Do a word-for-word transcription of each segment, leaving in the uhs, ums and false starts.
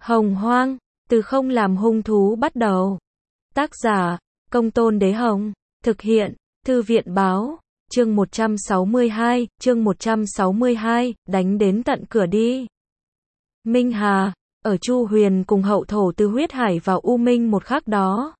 Hồng Hoang, từ không làm hung thú bắt đầu. Tác giả, Công Tôn Đế Hồng. Thực hiện, Thư viện Báo. Chương một trăm sáu mươi hai, chương một trăm sáu mươi hai, đánh đến tận cửa đi. Minh Hà, ở Chu Huyền cùng hậu thổ từ huyết hải vào U Minh một khắc đó.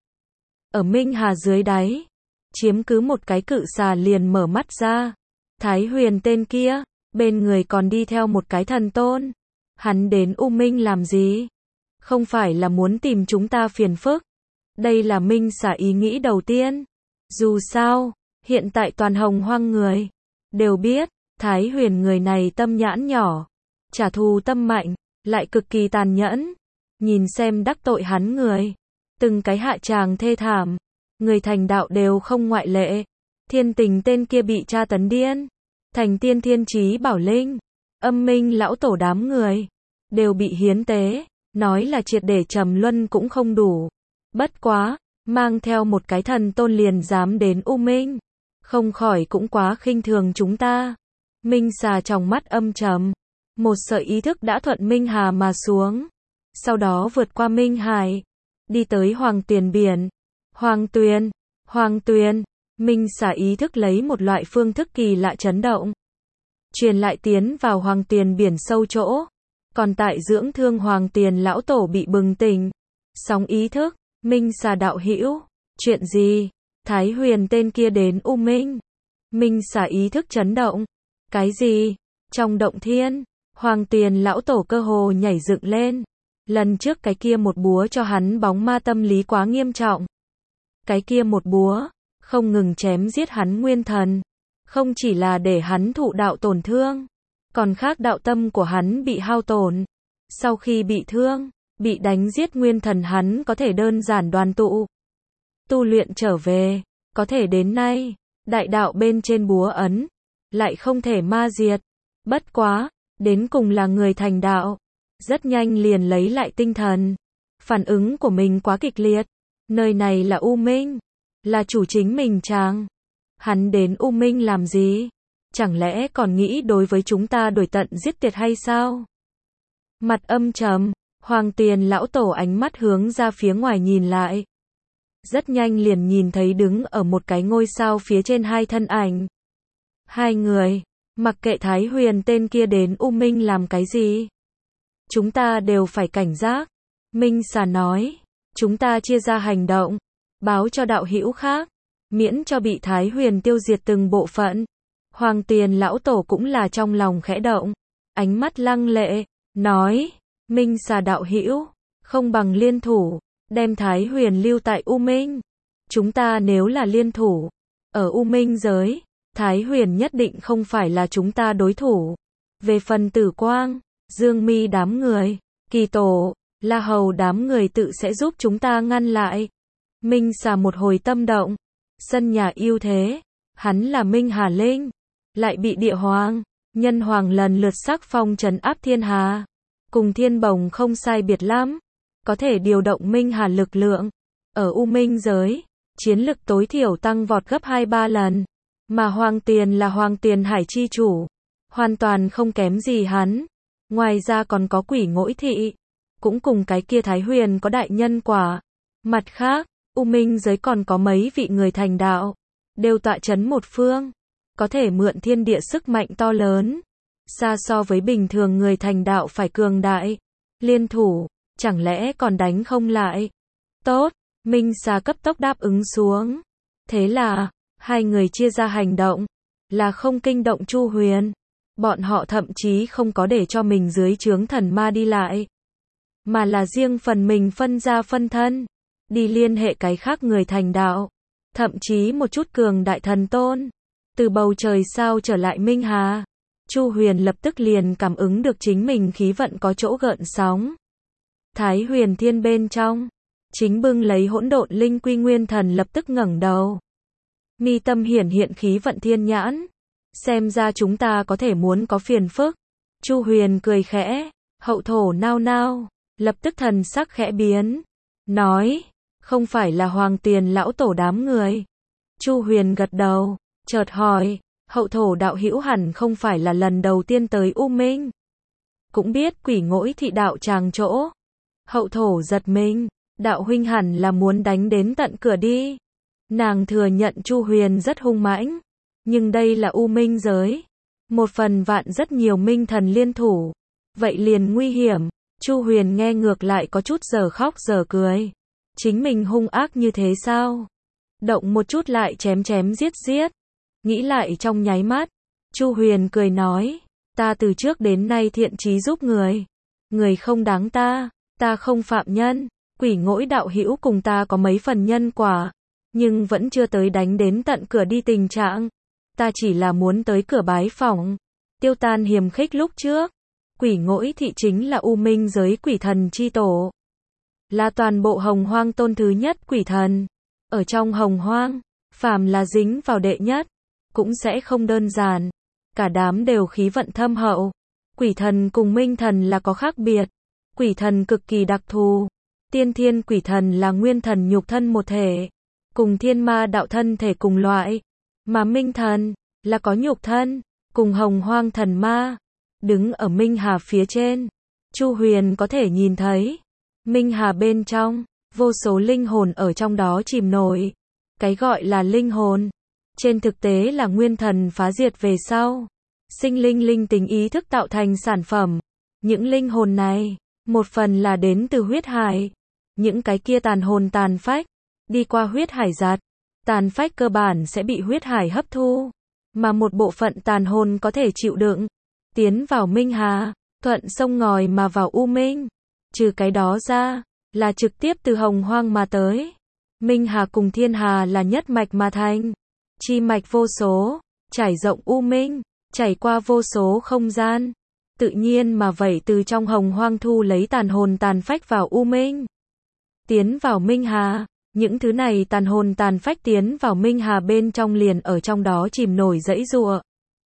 Ở Minh Hà dưới đáy, chiếm cứ một cái cự xà liền mở mắt ra. Thái Huyền tên kia, bên người còn đi theo một cái thần tôn. Hắn đến U Minh làm gì? Không phải là muốn tìm chúng ta phiền phức. Đây là Minh xà ý nghĩ đầu tiên. Dù sao, hiện tại toàn Hồng Hoang người đều biết, Thái Huyền người này tâm nhãn nhỏ, trả thù tâm mạnh, lại cực kỳ tàn nhẫn. Nhìn xem đắc tội hắn người, từng cái hạ tràng thê thảm, người thành đạo đều không ngoại lệ. Thiên Tình tên kia bị tra tấn điên, thành tiên thiên chí bảo linh, Âm Minh lão tổ đám người đều bị hiến tế, nói là triệt để trầm luân cũng không đủ. Bất quá, mang theo một cái thần tôn liền dám đến U Minh, không khỏi cũng quá khinh thường chúng ta. Minh xà trong mắt âm trầm, một sợi ý thức đã thuận Minh Hà mà xuống, sau đó vượt qua Minh Hải, đi tới Hoàng Tuyền biển. Hoàng Tuyền, Hoàng Tuyền, Minh xà ý thức lấy một loại phương thức kỳ lạ chấn động, truyền lại tiến vào Hoàng Tuyền biển sâu chỗ. Còn tại dưỡng thương Hoàng Tuyền lão tổ bị bừng tỉnh, sóng ý thức. Minh xà đạo hữu, chuyện gì? Thái Huyền tên kia đến U Minh. Minh xà ý thức chấn động. Cái gì? Trong động thiên, Hoàng Tuyền lão tổ cơ hồ nhảy dựng lên. Lần trước cái kia một búa cho hắn bóng ma tâm lý quá nghiêm trọng. Cái kia một búa, không ngừng chém giết hắn nguyên thần. Không chỉ là để hắn thụ đạo tổn thương, còn khác đạo tâm của hắn bị hao tổn. Sau khi bị thương, bị đánh giết nguyên thần hắn có thể đơn giản đoàn tụ, tu luyện trở về, có thể đến nay, đại đạo bên trên búa ấn, lại không thể ma diệt. Bất quá, đến cùng là người thành đạo, rất nhanh liền lấy lại tinh thần. Phản ứng của mình quá kịch liệt, nơi này là U Minh, là chủ chính mình chàng. Hắn đến U Minh làm gì? Chẳng lẽ còn nghĩ đối với chúng ta đuổi tận giết tuyệt hay sao? Mặt âm trầm, Hoàng Tuyền lão tổ ánh mắt hướng ra phía ngoài nhìn lại. Rất nhanh liền nhìn thấy đứng ở một cái ngôi sao phía trên hai thân ảnh. Hai người, mặc kệ Thái Huyền tên kia đến U Minh làm cái gì, chúng ta đều phải cảnh giác. Minh xà nói, chúng ta chia ra hành động, báo cho đạo hữu khác, miễn cho bị Thái Huyền tiêu diệt từng bộ phận. Hoàng Tuyền lão tổ cũng là trong lòng khẽ động, ánh mắt lăng lệ, nói, Minh xà đạo hữu, không bằng liên thủ, đem Thái Huyền lưu tại U Minh. Chúng ta nếu là liên thủ, ở U Minh giới, Thái Huyền nhất định không phải là chúng ta đối thủ. Về phần Tử Quang, Dương Mi đám người, Kỳ Tổ, La Hầu đám người tự sẽ giúp chúng ta ngăn lại. Minh xà một hồi tâm động, sân nhà ưu thế, hắn là Minh Hà Linh, lại bị Địa Hoàng, Nhân Hoàng lần lượt sắc phong trấn áp thiên hà. Cùng Thiên Bồng không sai biệt lắm, có thể điều động Minh Hà lực lượng. Ở U Minh giới, chiến lực tối thiểu tăng vọt gấp hai ba lần. Mà Hoàng Tuyền là Hoàng Tuyền Hải chi chủ, hoàn toàn không kém gì hắn. Ngoài ra còn có Quỷ Ngỗi Thị, cũng cùng cái kia Thái Huyền có đại nhân quả. Mặt khác, U Minh giới còn có mấy vị người thành đạo, đều tọa chấn một phương, có thể mượn thiên địa sức mạnh to lớn, xa so với bình thường người thành đạo phải cường đại. Liên thủ, chẳng lẽ còn đánh không lại? Tốt, Minh xà cấp tốc đáp ứng xuống. Thế là, hai người chia ra hành động, là không kinh động Chu Huyền. Bọn họ thậm chí không có để cho mình dưới trướng thần ma đi lại, mà là riêng phần mình phân ra phân thân, đi liên hệ cái khác người thành đạo, thậm chí một chút cường đại thần tôn, từ bầu trời sao trở lại Minh Hà. Chu Huyền lập tức liền cảm ứng được chính mình khí vận có chỗ gợn sóng. Thái Huyền thiên bên trong, chính bưng lấy hỗn độn linh quy nguyên thần lập tức ngẩng đầu. Mi tâm hiển hiện khí vận thiên nhãn, xem ra chúng ta có thể muốn có phiền phức. Chu Huyền cười khẽ, hậu thổ nao nao, lập tức thần sắc khẽ biến, nói, không phải là Hoàng Tuyền lão tổ đám người. Chu Huyền gật đầu, chợt hỏi, hậu thổ đạo hữu hẳn không phải là lần đầu tiên tới U Minh. Cũng biết Quỷ Ngỗi Thị đạo tràng chỗ. Hậu thổ giật mình, đạo huynh hẳn là muốn đánh đến tận cửa đi. Nàng thừa nhận Chu Huyền rất hung mãnh, nhưng đây là U Minh giới, một phần vạn rất nhiều minh thần liên thủ, vậy liền nguy hiểm. Chu Huyền nghe ngược lại có chút giờ khóc giờ cười. Chính mình hung ác như thế sao? Động một chút lại chém chém giết giết. Nghĩ lại trong nháy mắt, Chu Huyền cười nói, ta từ trước đến nay thiện chí giúp người. Người không đáng ta, ta không phạm nhân. Quỷ ngỗi đạo hữu cùng ta có mấy phần nhân quả, nhưng vẫn chưa tới đánh đến tận cửa đi tình trạng. Ta chỉ là muốn tới cửa bái phỏng, tiêu tan hiềm khích lúc trước. Quỷ ngỗi thị chính là U Minh giới quỷ thần chi tổ, là toàn bộ Hồng Hoang tôn thứ nhất quỷ thần. Ở trong Hồng Hoang, phàm là dính vào đệ nhất, cũng sẽ không đơn giản. Cả đám đều khí vận thâm hậu. Quỷ thần cùng minh thần là có khác biệt. Quỷ thần cực kỳ đặc thù. Tiên thiên quỷ thần là nguyên thần nhục thân một thể, cùng thiên ma đạo thân thể cùng loại. Mà minh thần là có nhục thân, cùng Hồng Hoang thần ma. Đứng ở Minh Hà phía trên, Chu Huyền có thể nhìn thấy Minh Hà bên trong, vô số linh hồn ở trong đó chìm nổi. Cái gọi là linh hồn, trên thực tế là nguyên thần phá diệt về sau, sinh linh linh tính ý thức tạo thành sản phẩm. Những linh hồn này, một phần là đến từ huyết hải. Những cái kia tàn hồn tàn phách, đi qua huyết hải giạt, tàn phách cơ bản sẽ bị huyết hải hấp thu. Mà một bộ phận tàn hồn có thể chịu đựng, tiến vào Minh Hà, thuận sông ngòi mà vào U Minh. Trừ cái đó ra, là trực tiếp từ Hồng Hoang mà tới. Minh Hà cùng Thiên Hà là nhất mạch mà thành. Chi mạch vô số, trải rộng U Minh, chảy qua vô số không gian. Tự nhiên mà vậy từ trong Hồng Hoang thu lấy tàn hồn tàn phách vào U Minh. Tiến vào Minh Hà, những thứ này tàn hồn tàn phách tiến vào Minh Hà bên trong liền ở trong đó chìm nổi dãy giụa.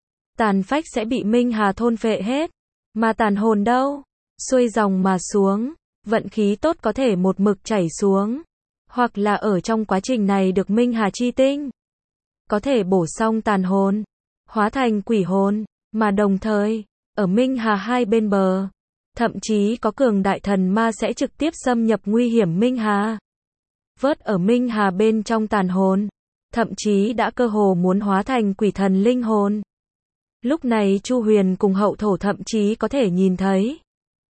Tàn phách sẽ bị Minh Hà thôn phệ hết, mà tàn hồn đâu? Xuôi dòng mà xuống, vận khí tốt có thể một mực chảy xuống, hoặc là ở trong quá trình này được Minh Hà chi tinh, có thể bổ xong tàn hồn, hóa thành quỷ hồn, mà đồng thời, ở Minh Hà hai bên bờ, thậm chí có cường đại thần ma sẽ trực tiếp xâm nhập nguy hiểm Minh Hà. Vớt ở Minh Hà bên trong tàn hồn, thậm chí đã cơ hồ muốn hóa thành quỷ thần linh hồn. Lúc này Chu Huyền cùng hậu thổ thậm chí có thể nhìn thấy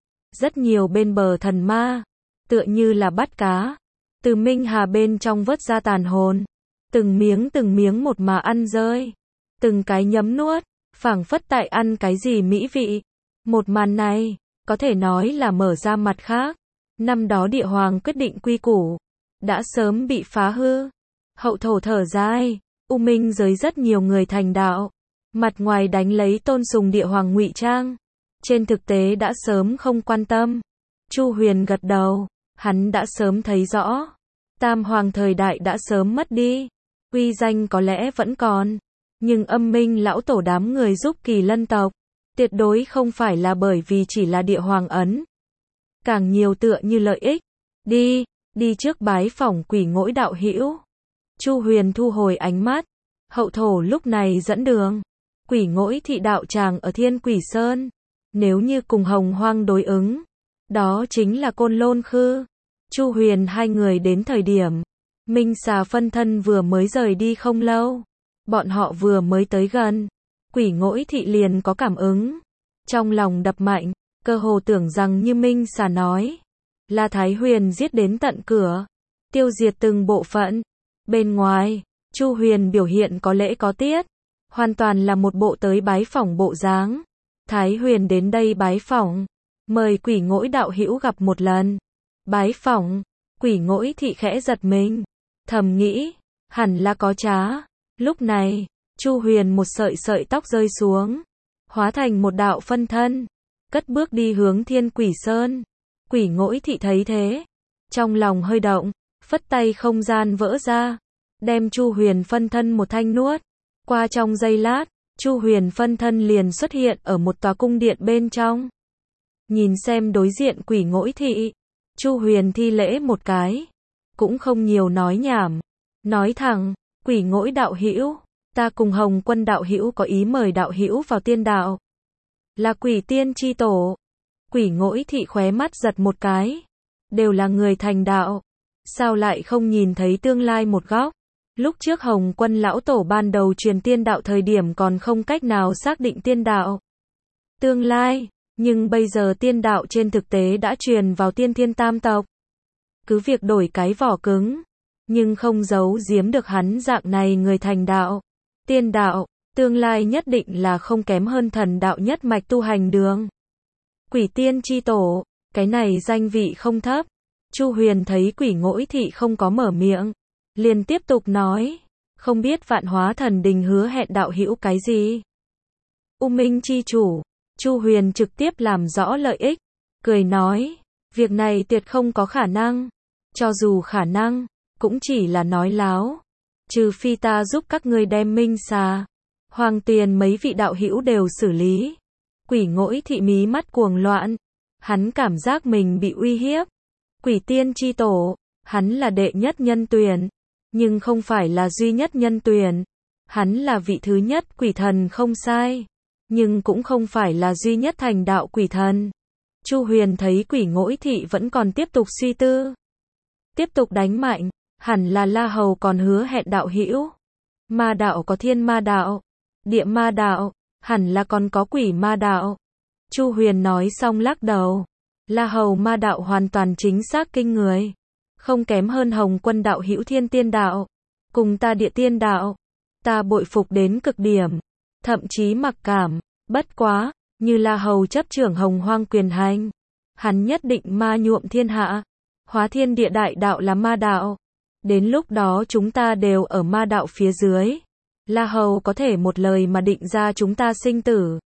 rất nhiều bên bờ thần ma, tựa như là bắt cá, từ Minh Hà bên trong vớt ra tàn hồn, từng miếng từng miếng một mà ăn rơi, từng cái nhấm nuốt, phảng phất tại ăn cái gì mỹ vị. Một màn này, có thể nói là mở ra mặt khác. Năm đó địa hoàng quyết định quy củ, đã sớm bị phá hư. Hậu thổ thở dài, U Minh giới rất nhiều người thành đạo, mặt ngoài đánh lấy tôn sùng địa hoàng ngụy trang, trên thực tế đã sớm không quan tâm. Chu Huyền gật đầu, hắn đã sớm thấy rõ, Tam Hoàng thời đại đã sớm mất đi, uy danh có lẽ vẫn còn, nhưng âm minh lão tổ đám người giúp Kỳ Lân tộc, tuyệt đối không phải là bởi vì chỉ là địa hoàng ấn, càng nhiều tựa như lợi ích. Đi, đi trước bái phỏng quỷ ngỗi đạo hữu. Chu Huyền thu hồi ánh mắt, hậu thổ lúc này dẫn đường. Quỷ ngỗi thị đạo tràng ở Thiên Quỷ Sơn, nếu như cùng Hồng Hoang đối ứng, đó chính là Côn Lôn Khư. Chu Huyền hai người đến thời điểm, Minh Xà phân thân vừa mới rời đi không lâu, bọn họ vừa mới tới gần, quỷ ngỗi thị liền có cảm ứng, trong lòng đập mạnh, cơ hồ tưởng rằng như Minh Xà nói, là Thái Huyền giết đến tận cửa, tiêu diệt từng bộ phận. Bên ngoài, Chu Huyền biểu hiện có lễ có tiết, hoàn toàn là một bộ tới bái phỏng bộ dáng. Thái Huyền đến đây bái phỏng, mời quỷ ngỗi đạo hữu gặp một lần. Bái phỏng, quỷ ngỗi thị khẽ giật mình, thầm nghĩ, hẳn là có trá. Lúc này, Chu Huyền một sợi sợi tóc rơi xuống, hóa thành một đạo phân thân, cất bước đi hướng Thiên Quỷ Sơn. Quỷ ngỗi thị thấy thế, trong lòng hơi động, phất tay không gian vỡ ra, đem Chu Huyền phân thân một thanh nuốt. Qua trong giây lát, Chu Huyền phân thân liền xuất hiện ở một tòa cung điện bên trong. Nhìn xem đối diện quỷ ngỗi thị, Chu Huyền thi lễ một cái, cũng không nhiều nói nhảm, nói thẳng, quỷ ngỗi đạo hữu, ta cùng Hồng Quân đạo hữu có ý mời đạo hữu vào tiên đạo. Là quỷ tiên chi tổ. Quỷ ngỗi thị khóe mắt giật một cái, đều là người thành đạo. Sao lại không nhìn thấy tương lai một góc? Lúc trước Hồng Quân lão tổ ban đầu truyền tiên đạo thời điểm còn không cách nào xác định tiên đạo tương lai, nhưng bây giờ tiên đạo trên thực tế đã truyền vào tiên thiên tam tộc. Cứ việc đổi cái vỏ cứng, nhưng không giấu giếm được hắn dạng này người thành đạo. Tiên đạo, tương lai nhất định là không kém hơn thần đạo nhất mạch tu hành đường. Quỷ tiên chi tổ, cái này danh vị không thấp. Chu Huyền thấy Quỷ Ngỗi Thị không có mở miệng, liền tiếp tục nói, không biết Vạn Hóa Thần Đình hứa hẹn đạo hữu cái gì. U Minh chi chủ, Chu Huyền trực tiếp làm rõ lợi ích, cười nói, việc này tuyệt không có khả năng, cho dù khả năng, cũng chỉ là nói láo, trừ phi ta giúp các ngươi đem Minh Xà, Hoàng Tuyền mấy vị đạo hữu đều xử lý. Quỷ Ngỗi Thị mí mắt cuồng loạn, hắn cảm giác mình bị uy hiếp. Quỷ tiên chi tổ, hắn là đệ nhất nhân tuyển, nhưng không phải là duy nhất nhân tuyển. Hắn là vị thứ nhất quỷ thần không sai, nhưng cũng không phải là duy nhất thành đạo quỷ thần. Chu Huyền thấy Quỷ Ngỗi Thị vẫn còn tiếp tục suy tư, tiếp tục đánh mạnh, hẳn là La Hầu còn hứa hẹn đạo hữu. Ma đạo có thiên ma đạo, địa ma đạo, hẳn là còn có quỷ ma đạo. Chu Huyền nói xong lắc đầu. La Hầu ma đạo hoàn toàn chính xác kinh người, không kém hơn Hồng Quân đạo hữu thiên tiên đạo, cùng ta địa tiên đạo, ta bội phục đến cực điểm, thậm chí mặc cảm, bất quá, như La Hầu chấp trưởng Hồng Hoang quyền hành, hắn nhất định ma nhuộm thiên hạ, hóa thiên địa đại đạo là ma đạo, đến lúc đó chúng ta đều ở ma đạo phía dưới, La Hầu có thể một lời mà định ra chúng ta sinh tử,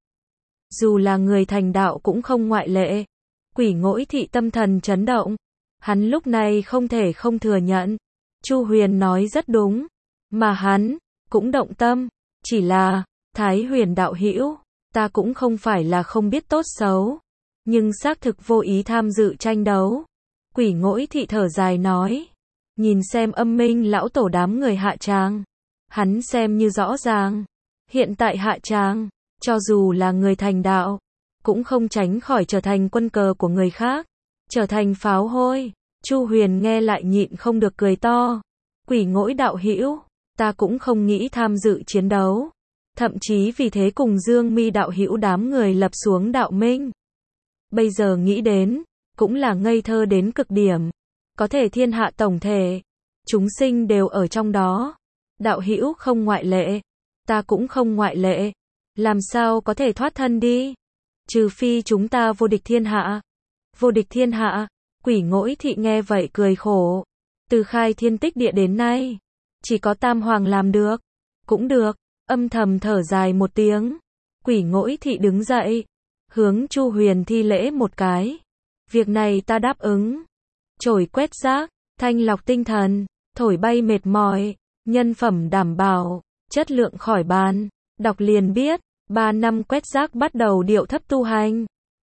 dù là người thành đạo cũng không ngoại lệ. Quỷ Ngỗi Thị tâm thần chấn động, hắn lúc này không thể không thừa nhận, Chu Huyền nói rất đúng, mà hắn cũng động tâm, chỉ là, Thái Huyền đạo hữu, ta cũng không phải là không biết tốt xấu, nhưng xác thực vô ý tham dự tranh đấu. Quỷ Ngỗi Thị thở dài nói, nhìn xem Âm Minh lão tổ đám người hạ tràng, hắn xem như rõ ràng, hiện tại hạ tràng, cho dù là người thành đạo, cũng không tránh khỏi trở thành quân cờ của người khác, trở thành pháo hôi. Chu Huyền nghe lại nhịn không được cười to. Quỷ Ngỗi đạo hữu, ta cũng không nghĩ tham dự chiến đấu, thậm chí vì thế cùng Dương Mi đạo hữu đám người lập xuống đạo minh. Bây giờ nghĩ đến, cũng là ngây thơ đến cực điểm, có thể thiên hạ tổng thể, chúng sinh đều ở trong đó, đạo hữu không ngoại lệ, ta cũng không ngoại lệ, làm sao có thể thoát thân đi? Trừ phi chúng ta vô địch thiên hạ. Vô địch thiên hạ, Quỷ Ngỗi Thị nghe vậy cười khổ. Từ khai thiên tích địa đến nay, chỉ có Tam Hoàng làm được. Cũng được, âm thầm thở dài một tiếng. Quỷ Ngỗi Thị đứng dậy, hướng Chu Huyền thi lễ một cái. Việc này ta đáp ứng. Chổi quét rác, thanh lọc tinh thần, thổi bay mệt mỏi, nhân phẩm đảm bảo, chất lượng khỏi bàn. Đọc liền biết. Ba năm quét rác bắt đầu điệu thấp tu hành.